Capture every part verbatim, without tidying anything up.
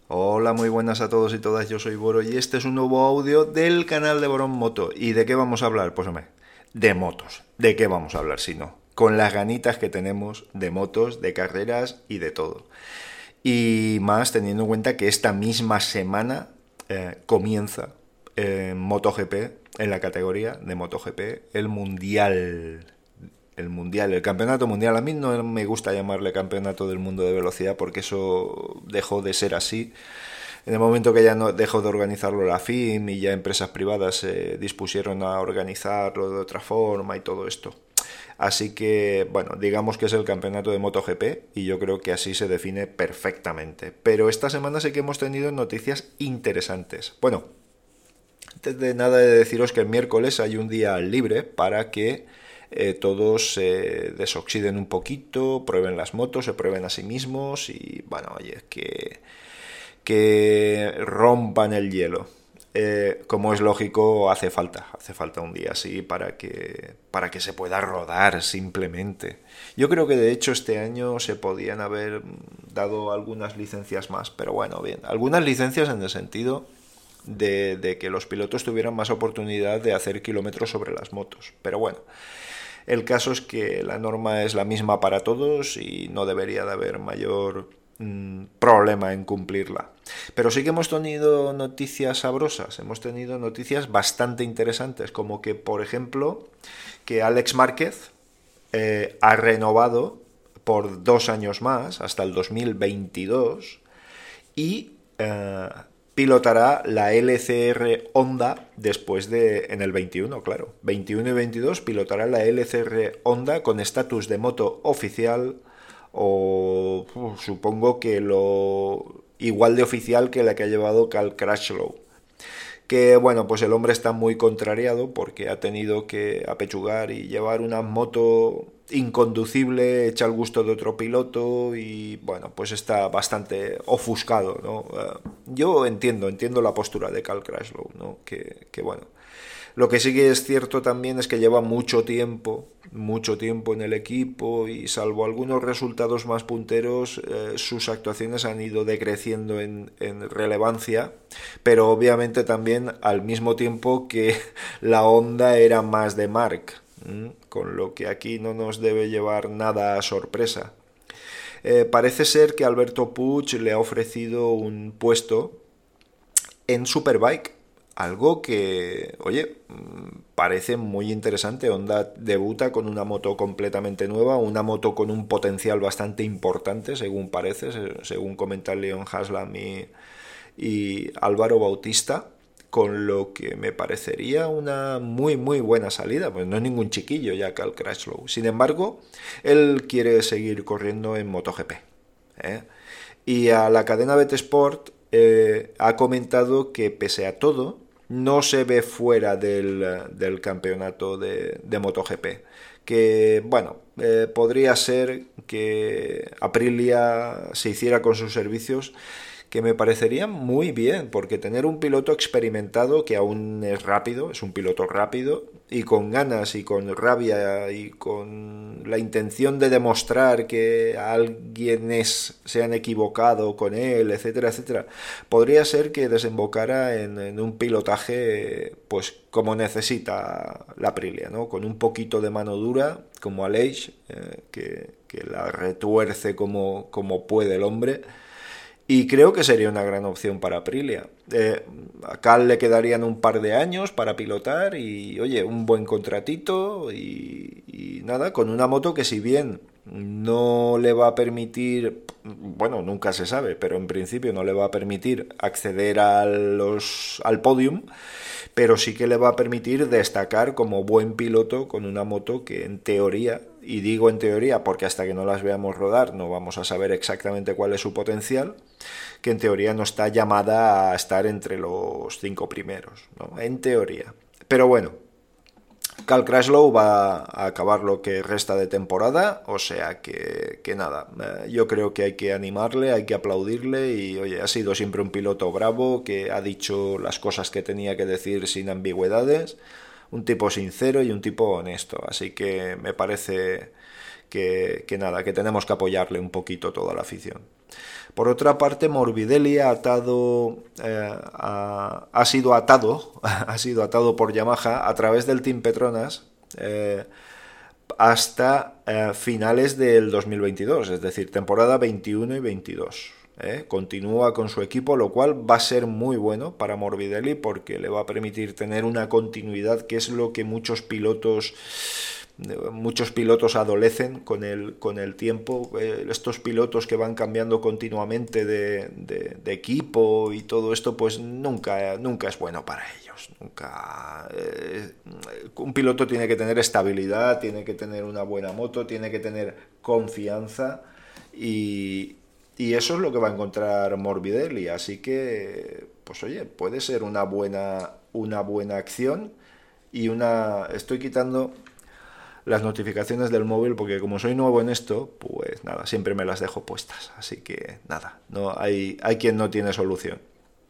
Hola, muy buenas a todos y todas, yo soy Boro y este es un nuevo audio del canal de Borón Moto. ¿Y de qué vamos a hablar? Pues hombre, de motos. ¿De qué vamos a hablar si no? Con las ganitas que tenemos de motos, de carreras y de todo. Y más teniendo en cuenta que esta misma semana eh, comienza en MotoGP, en la categoría de MotoGP, el Mundial. El mundial, el campeonato mundial. A mí no me gusta llamarle campeonato del mundo de velocidad porque eso dejó de ser así. En el momento que ya no dejó de organizarlo la F I M y ya empresas privadas se dispusieron a organizarlo de otra forma y todo esto. Así que, bueno, digamos que es el campeonato de MotoGP y yo creo que así se define perfectamente. Pero esta semana sí que hemos tenido noticias interesantes. Bueno, antes de nada de deciros que el miércoles hay un día libre para que eh, todos se eh, desoxiden un poquito, prueben las motos, se prueben a sí mismos y, bueno, oye, que, que rompan el hielo. Eh, como es lógico, hace falta, hace falta un día así para que, para que se pueda rodar simplemente. Yo creo que de hecho este año se podían haber dado algunas licencias más, pero bueno, bien, algunas licencias en el sentido de, de que los pilotos tuvieran más oportunidad de hacer kilómetros sobre las motos. Pero bueno, el caso es que la norma es la misma para todos y no debería de haber mayor mmm, problema en cumplirla. Pero sí que hemos tenido noticias sabrosas, hemos tenido noticias bastante interesantes, como que, por ejemplo, que Alex Márquez eh, ha renovado por dos años más, hasta el dos mil veintidós, y eh, pilotará la L C R Honda después de, en el veintiuno, claro, veintiuno y veintidós pilotará la L C R Honda con estatus de moto oficial o uh, supongo que lo igual de oficial que la que ha llevado Cal Crutchlow. Que bueno, pues el hombre está muy contrariado porque ha tenido que apechugar y llevar una moto inconducible hecha al gusto de otro piloto y bueno, pues está bastante ofuscado, ¿no? Uh, yo entiendo, entiendo la postura de Cal Crutchlow, ¿no? Que, que bueno, lo que sí que es cierto también es que lleva mucho tiempo, mucho tiempo en el equipo y salvo algunos resultados más punteros, eh, sus actuaciones han ido decreciendo en, en relevancia, pero obviamente también al mismo tiempo que la Honda era más de Marc, ¿m? Con lo que aquí no nos debe llevar nada a sorpresa. Eh, parece ser que Alberto Puig le ha ofrecido un puesto en Superbike, algo que, oye, parece muy interesante. Honda debuta con una moto completamente nueva, una moto con un potencial bastante importante, según parece, según comentan Leon Haslam y, y Álvaro Bautista, con lo que me parecería una muy muy buena salida. Pues no es ningún chiquillo ya Cal Crutchlow. Sin embargo, él quiere seguir corriendo en MotoGP, ¿eh? Y a la cadena B T Sport eh, ha comentado que pese a todo no se ve fuera del, del campeonato de, de MotoGP, que bueno, eh, podría ser que Aprilia se hiciera con sus servicios, que me parecería muy bien, porque tener un piloto experimentado que aún es rápido, es un piloto rápido, y con ganas y con rabia y con la intención de demostrar que alguienes se han equivocado con él, etcétera, etcétera, podría ser que desembocara en, en un pilotaje pues como necesita la Aprilia, ¿no? Con un poquito de mano dura, como Aleix, eh, que, que la retuerce como, como puede el hombre. Y creo que sería una gran opción para Aprilia. Eh, a Cal le quedarían un par de años para pilotar y, oye, un buen contratito y, y nada, con una moto que si bien no le va a permitir, bueno, nunca se sabe, pero en principio no le va a permitir acceder a los, al podium, pero sí que le va a permitir destacar como buen piloto con una moto que en teoría, y digo en teoría porque hasta que no las veamos rodar no vamos a saber exactamente cuál es su potencial, que en teoría no está llamada a estar entre los cinco primeros, ¿no? En teoría. Pero bueno, Cal Crutchlow va a acabar lo que resta de temporada, o sea que, que nada, eh, yo creo que hay que animarle, hay que aplaudirle y oye, ha sido siempre un piloto bravo que ha dicho las cosas que tenía que decir sin ambigüedades, un tipo sincero y un tipo honesto, así que me parece que, que nada, que tenemos que apoyarle un poquito toda la afición. Por otra parte, Morbidelli ha atado, eh, ha, ha sido atado, ha sido atado por Yamaha a través del Team Petronas eh, hasta eh, finales del dos mil veintidós, es decir, temporada veintiuno y veintidós. ¿eh? Continúa con su equipo, lo cual va a ser muy bueno para Morbidelli porque le va a permitir tener una continuidad, que es lo que muchos pilotos muchos pilotos adolecen con el, con el tiempo. Eh, estos pilotos que van cambiando continuamente de, de, de equipo y todo esto, pues nunca, nunca es bueno para ellos. Nunca eh, un piloto tiene que tener estabilidad, tiene que tener una buena moto, tiene que tener confianza, y, y eso es lo que va a encontrar Morbidelli. Así que, pues oye, puede ser una buena, una buena acción. Y una, estoy quitando las notificaciones del móvil porque como soy nuevo en esto, pues nada, siempre me las dejo puestas. Así que nada, no hay, hay quien no tiene solución.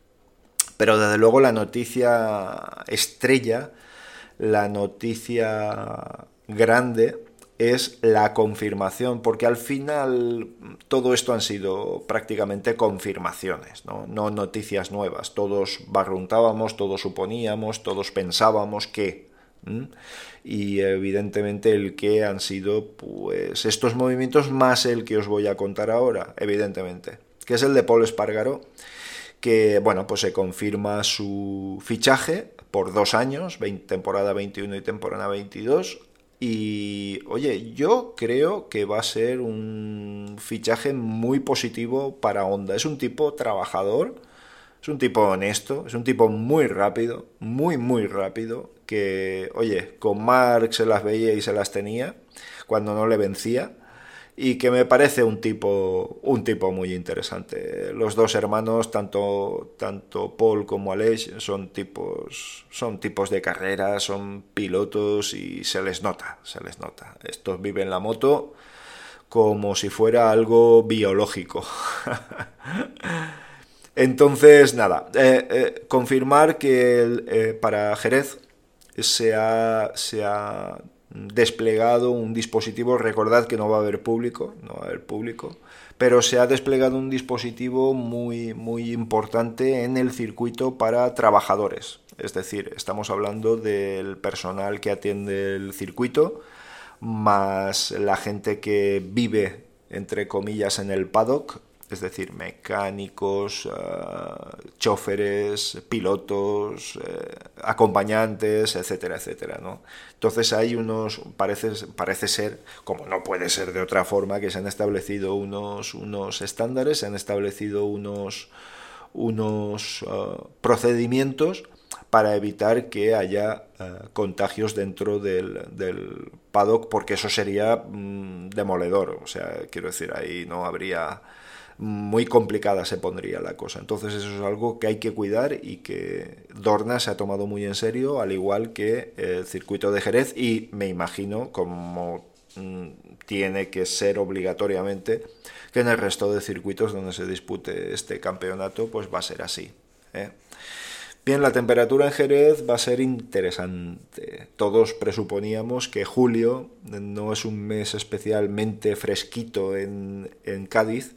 Pero desde luego la noticia estrella, la noticia grande, es la confirmación, porque al final todo esto han sido prácticamente confirmaciones, ¿no? No noticias nuevas. Todos barruntábamos, todos suponíamos, todos pensábamos que... ¿Mm? Y evidentemente el que han sido pues estos movimientos más el que os voy a contar ahora, evidentemente, que es el de Pol Espargaró, que bueno, pues se confirma su fichaje por dos años, temporada veintiuno y temporada veintidós. Y oye, yo creo que va a ser un fichaje muy positivo para Honda. Es un tipo trabajador, es un tipo honesto, es un tipo muy rápido, muy muy rápido, que oye, con Marc se las veía y se las tenía cuando no le vencía, y que me parece un tipo un tipo muy interesante. Los dos hermanos, tanto tanto Paul como Aleix, son tipos son tipos de carrera, son pilotos y se les nota, se les nota. Estos viven la moto como si fuera algo biológico. Entonces, nada, eh, eh, confirmar que el, eh, para Jerez se ha, se ha desplegado un dispositivo. Recordad que no va a haber público, no va a haber público, pero se ha desplegado un dispositivo muy, muy importante en el circuito para trabajadores. Es decir, estamos hablando del personal que atiende el circuito, más la gente que vive, entre comillas, en el paddock, es decir, mecánicos, uh, choferes, pilotos, eh, acompañantes, etcétera, etcétera, ¿no? Entonces hay unos, parece, parece ser, como no puede ser de otra forma, que se han establecido unos, unos estándares, se han establecido unos, unos uh, procedimientos para evitar que haya uh, contagios dentro del, del paddock, porque eso sería mmm, demoledor. O sea, quiero decir, ahí no habría... muy complicada se pondría la cosa. Entonces eso es algo que hay que cuidar y que Dorna se ha tomado muy en serio, al igual que el circuito de Jerez, y me imagino, como mmm, tiene que ser obligatoriamente, que en el resto de circuitos donde se dispute este campeonato pues va a ser así, ¿eh? Bien, la temperatura en Jerez va a ser interesante. Todos presuponíamos que julio no es un mes especialmente fresquito en, en Cádiz.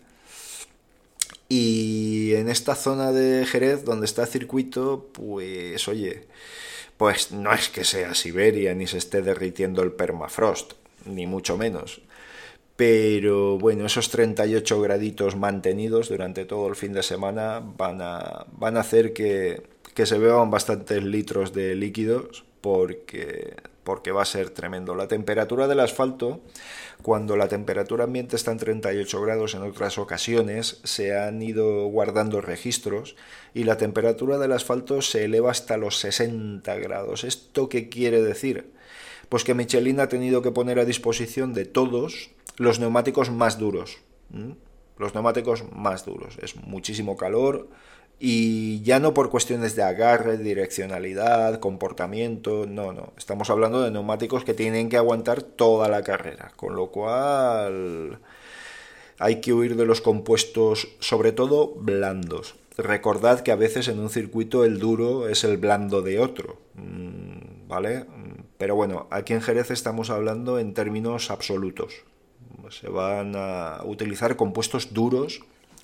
Y en esta zona de Jerez, donde está el circuito, pues oye, pues no es que sea Siberia ni se esté derritiendo el permafrost, ni mucho menos. Pero bueno, esos treinta y ocho graditos mantenidos durante todo el fin de semana van a, van a hacer que, que se beban bastantes litros de líquidos, porque, porque va a ser tremendo. La temperatura del asfalto, cuando la temperatura ambiente está en treinta y ocho grados, en otras ocasiones se han ido guardando registros y la temperatura del asfalto se eleva hasta los sesenta grados. ¿Esto qué quiere decir? Pues que Michelin ha tenido que poner a disposición de todos los neumáticos más duros. ¿Mm? Los neumáticos más duros. Es muchísimo calor. Y ya no por cuestiones de agarre, direccionalidad, comportamiento, no, no. Estamos hablando de neumáticos que tienen que aguantar toda la carrera, con lo cual hay que huir de los compuestos, sobre todo blandos. Recordad que a veces en un circuito el duro es el blando de otro, ¿vale? Pero bueno, aquí en Jerez estamos hablando en términos absolutos. Se van a utilizar compuestos duros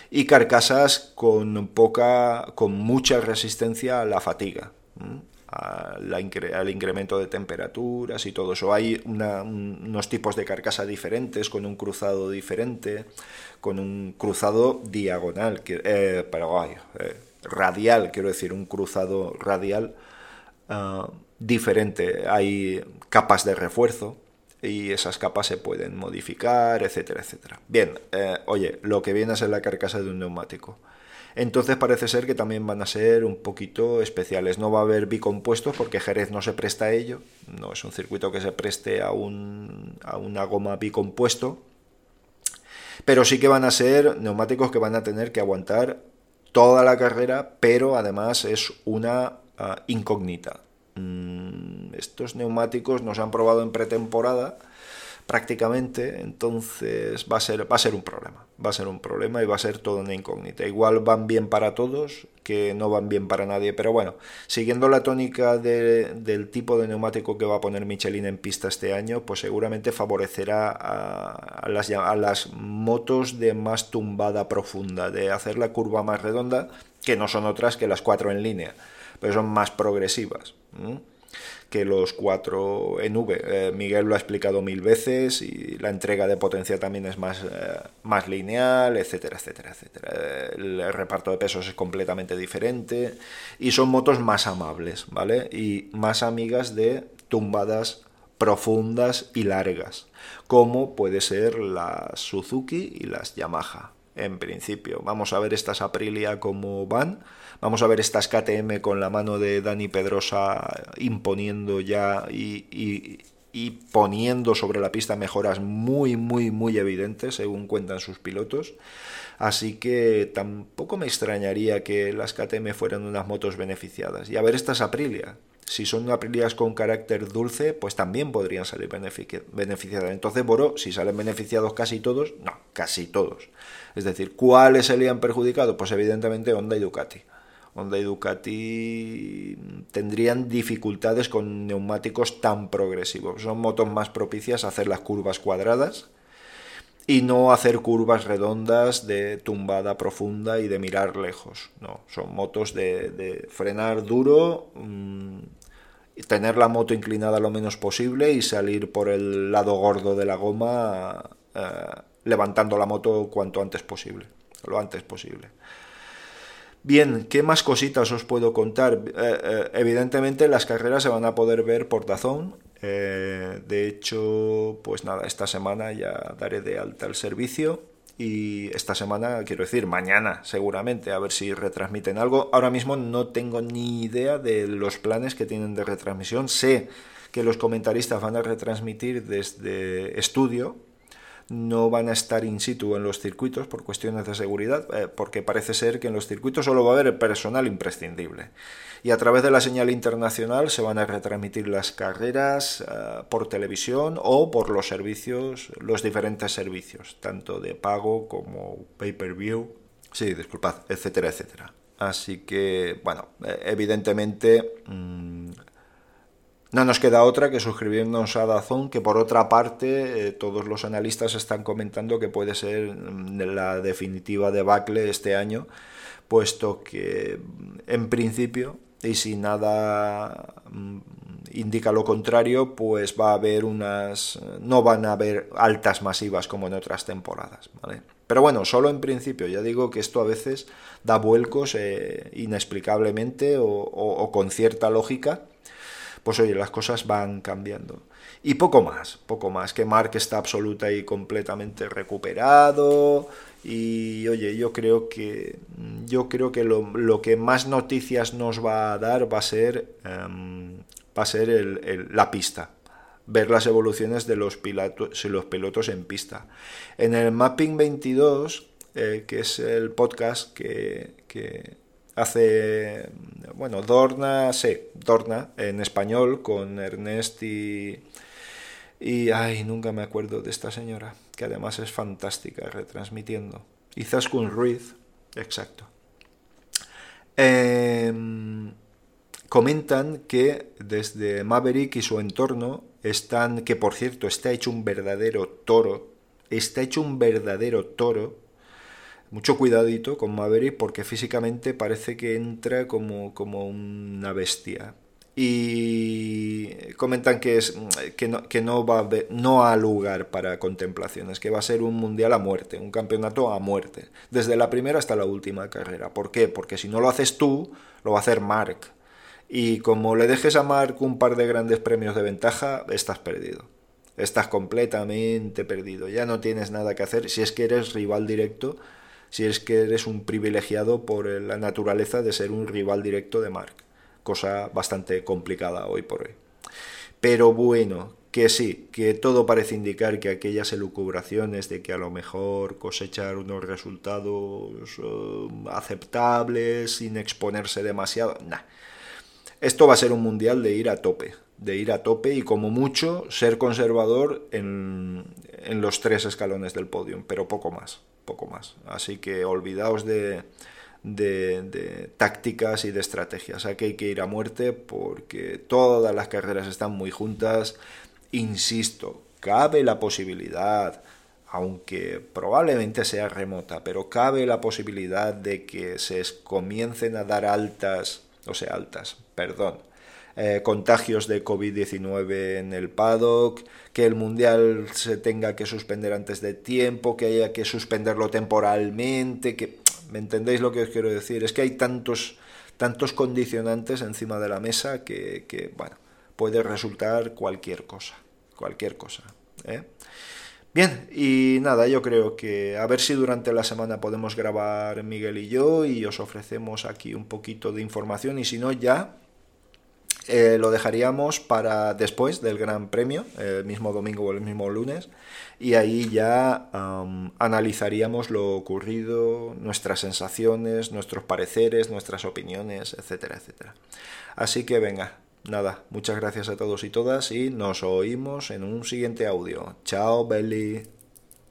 y carcasas con poca, con mucha resistencia a la fatiga, ¿m? A la incre- al incremento de temperaturas y todo eso. Hay una, un, unos tipos de carcasa diferentes, con un cruzado diferente, con un cruzado diagonal, que, eh, pero, ay, eh, radial, quiero decir, un cruzado radial uh, diferente. Hay capas de refuerzo y esas capas se pueden modificar, etcétera, etcétera. Bien, eh, oye, lo que viene a ser la carcasa de un neumático. Entonces parece ser que también van a ser un poquito especiales. No va a haber bicompuestos porque Jerez no se presta a ello. No es un circuito que se preste a, un, a una goma bicompuesto. Pero sí que van a ser neumáticos que van a tener que aguantar toda la carrera, pero además es una uh, incógnita. Mm, estos neumáticos no se han probado en pretemporada prácticamente, entonces va a ser va a ser un problema, va a ser un problema y va a ser todo una incógnita. Igual van bien para todos, que no van bien para nadie, pero bueno, siguiendo la tónica de, del tipo de neumático que va a poner Michelin en pista este año, pues seguramente favorecerá a, a, las, a las motos de más tumbada profunda, de hacer la curva más redonda, que no son otras que las cuatro en línea, pero son más progresivas, ¿eh? que los cuatro en V. Eh, Miguel lo ha explicado mil veces y la entrega de potencia también es más, eh, más lineal, etcétera, etcétera, etcétera. El, el reparto de pesos es completamente diferente y son motos más amables, ¿vale? Y más amigas de tumbadas profundas y largas, como puede ser las Suzuki y las Yamaha. En principio, vamos a ver estas Aprilia cómo van. Vamos a ver estas K T M con la mano de Dani Pedrosa imponiendo ya y, y, y poniendo sobre la pista mejoras muy, muy, muy evidentes, según cuentan sus pilotos. Así que tampoco me extrañaría que las K T M fueran unas motos beneficiadas. Y a ver estas Aprilia. Si son Aprilias con carácter dulce, pues también podrían salir benefici- beneficiadas. Entonces, Boró, si salen beneficiados casi todos, no, casi todos. Es decir, ¿cuáles serían perjudicados? Pues evidentemente Honda y Ducati. Honda y Ducati tendrían dificultades con neumáticos tan progresivos. Son motos más propicias a hacer las curvas cuadradas y no hacer curvas redondas de tumbada profunda y de mirar lejos. No, son motos de, de frenar duro, mmm, tener la moto inclinada lo menos posible y salir por el lado gordo de la goma eh, levantando la moto cuanto antes posible, lo antes posible. Bien, ¿qué más cositas os puedo contar? Eh, eh, evidentemente las carreras se van a poder ver por DAZN. Eh, de hecho, pues nada, esta semana ya daré de alta el servicio y esta semana, quiero decir, mañana seguramente, a ver si retransmiten algo. Ahora mismo no tengo ni idea de los planes que tienen de retransmisión. Sé que los comentaristas van a retransmitir desde estudio, no van a estar in situ en los circuitos por cuestiones de seguridad, eh, porque parece ser que en los circuitos solo va a haber personal imprescindible. Y a través de la señal internacional se van a retransmitir las carreras eh, por televisión o por los servicios, los diferentes servicios, tanto de pago como pay-per-view, sí, disculpad, etcétera, etcétera. Así que, bueno, eh, evidentemente mmm, no nos queda otra que suscribirnos a DAZN, que por otra parte eh, todos los analistas están comentando que puede ser la definitiva debacle este año, puesto que en principio, y si nada mm, indica lo contrario, pues va a haber unas, no van a haber altas masivas como en otras temporadas, ¿vale? Pero bueno, solo en principio, ya digo que esto a veces da vuelcos eh, inexplicablemente o, o, o con cierta lógica. Pues oye, las cosas van cambiando. Y poco más, poco más, que Marc está absoluta y completamente recuperado. Y oye, yo creo que yo creo que lo, lo que más noticias nos va a dar va a ser um, va a ser el, el, la pista. Ver las evoluciones de los pilotos, los pilotos en pista. En el Mapping veintidós, eh, que es el podcast que, que hace, bueno, Dorna, sí, Dorna, en español, con Ernest y, y, ay, nunca me acuerdo de esta señora, que además es fantástica retransmitiendo. Y Zaskun Ruiz, exacto. Eh, comentan que desde Maverick y su entorno están, que por cierto está hecho un verdadero toro, está hecho un verdadero toro, Mucho cuidadito con Maverick porque físicamente parece que entra como, como una bestia. Y comentan que, es, que, no, que no, va a haber, no ha lugar para contemplaciones, que va a ser un mundial a muerte, un campeonato a muerte, desde la primera hasta la última carrera. ¿Por qué? Porque si no lo haces tú, lo va a hacer Marc. Y como le dejes a Marc un par de grandes premios de ventaja, estás perdido. Estás completamente perdido. Ya no tienes nada que hacer si es que eres rival directo, si es que eres un privilegiado por la naturaleza de ser un rival directo de Marc. Cosa bastante complicada hoy por hoy. Pero bueno, que sí, que todo parece indicar que aquellas elucubraciones de que a lo mejor cosechar unos resultados uh, aceptables sin exponerse demasiado, nah. Esto va a ser un mundial de ir a tope, de ir a tope y como mucho ser conservador en, en los tres escalones del podio, pero poco más, poco más. Así que olvidaos de, de, de tácticas y de estrategias. Aquí hay que ir a muerte porque todas las carreras están muy juntas. Insisto, cabe la posibilidad, aunque probablemente sea remota, pero cabe la posibilidad de que se comiencen a dar altas, o sea, altas, perdón, eh, contagios de covid diecinueve en el paddock, que el mundial se tenga que suspender antes de tiempo, que haya que suspenderlo temporalmente, que ¿me entendéis lo que os quiero decir? Es que hay tantos, tantos condicionantes encima de la mesa que, que bueno, puede resultar cualquier cosa, cualquier cosa, ¿eh? Bien, y nada, yo creo que a ver si durante la semana podemos grabar Miguel y yo y os ofrecemos aquí un poquito de información y si no ya eh, lo dejaríamos para después del Gran Premio, el mismo domingo o el mismo lunes, y ahí ya um, analizaríamos lo ocurrido, nuestras sensaciones, nuestros pareceres, nuestras opiniones, etcétera, etcétera. Así que venga. Nada, muchas gracias a todos y todas y nos oímos en un siguiente audio. Chao, Belly.